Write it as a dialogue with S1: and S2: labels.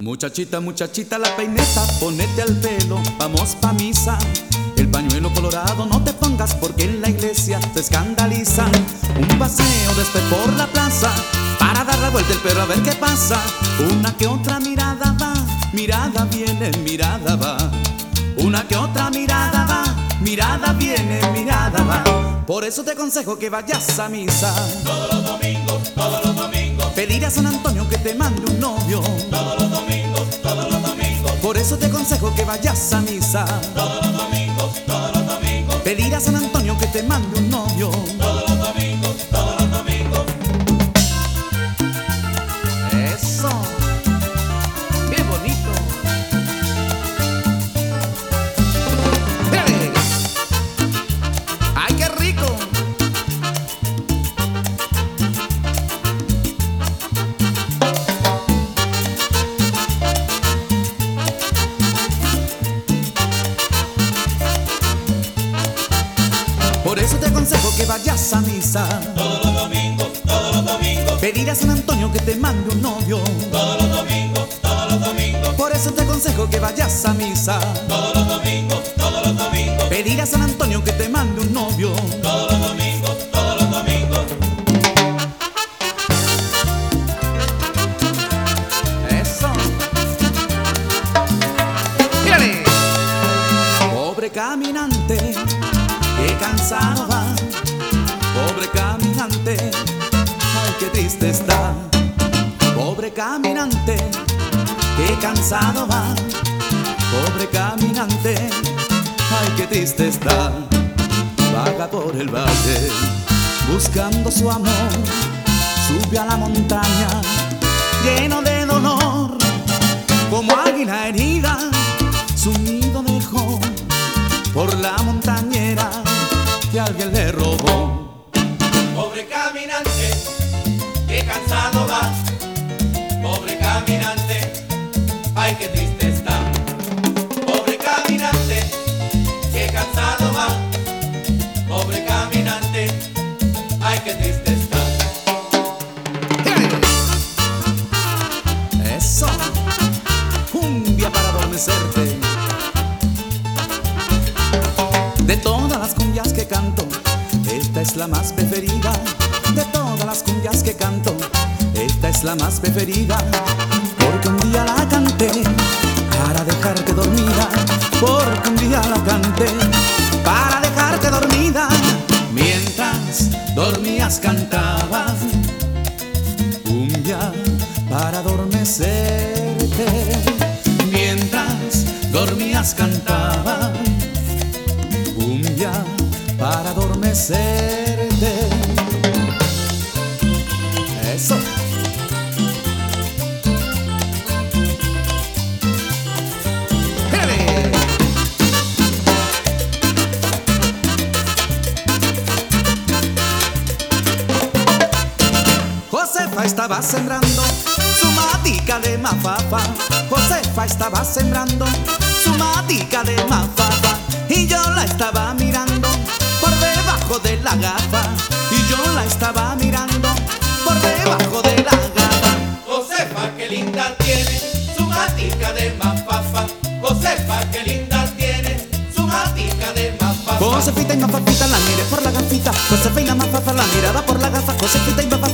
S1: Muchachita, muchachita, la peineta, ponete al pelo, vamos pa' misa. El pañuelo colorado no te pongas porque en la iglesia te escandalizan. Un paseo después por la plaza para dar la vuelta el perro a ver qué pasa. Una que otra mirada va, mirada viene, mirada va. Una que otra mirada va, mirada viene, mirada va. Por eso te aconsejo que vayas a misa
S2: todos los domingos, todos los domingos.
S1: Pedir a San Antonio que te mande un novio
S2: Todos los domingos, todos los domingos.
S1: Por eso te aconsejo que vayas a misa
S2: Todos los domingos, todos los domingos.
S1: Pedir a San Antonio que te mande un novio
S2: Todos los domingos, todos los domingos.
S1: Eso, qué bonito. ¡Dale! ¡Ay, qué rico! Por eso te aconsejo que vayas a misa
S2: Todos los domingos, todos los domingos.
S1: Pedir a San Antonio que te mande un novio
S2: Todos los domingos, todos los domingos.
S1: Por eso te aconsejo que vayas a misa
S2: Todos los domingos, todos los domingos.
S1: Pedir a San Antonio que te mande un novio
S2: Todos los domingos, todos los domingos.
S1: Eso. ¡Mírale! Pobre caminante, qué cansado va. Pobre caminante, ay, qué triste está. Pobre caminante, qué cansado va. Pobre caminante, ay, qué triste está. Vaga por el valle, buscando su amor. Sube a la montaña, lleno de dolor. Como águila herida, su nido dejó por la montañera que alguien le robó.
S2: Pobre caminante, qué cansado va. Pobre caminante, ay, qué triste está. Pobre caminante, qué cansado va. Pobre caminante, ay, qué triste está.
S1: Eso, cumbia para adormecerte. De todas las cumbias que canto, esta es la más preferida. De todas las cumbias que canto, esta es la más preferida. Porque un día la canté para dejarte dormida. Porque un día la canté para dejarte dormida. Mientras dormías cantaba cumbia para adormecerte. Mientras dormías cantaba cumbia para adormecerte. Eso. ¡Hele! Josefa estaba sembrando su matica de mafafa. Josefa estaba sembrando su matica de mafafa. Y yo la estaba mirando por debajo de la gafa. Y yo la estaba mirando por debajo de la gafa.
S2: Josefa, qué linda tiene su matica de mafafa. Josefa, qué linda tiene su matica de mafafa.
S1: Josefita y mafafita la miré por la gafita. Josefa y la mafafa la miraba por la gafa. Josefita y mafafa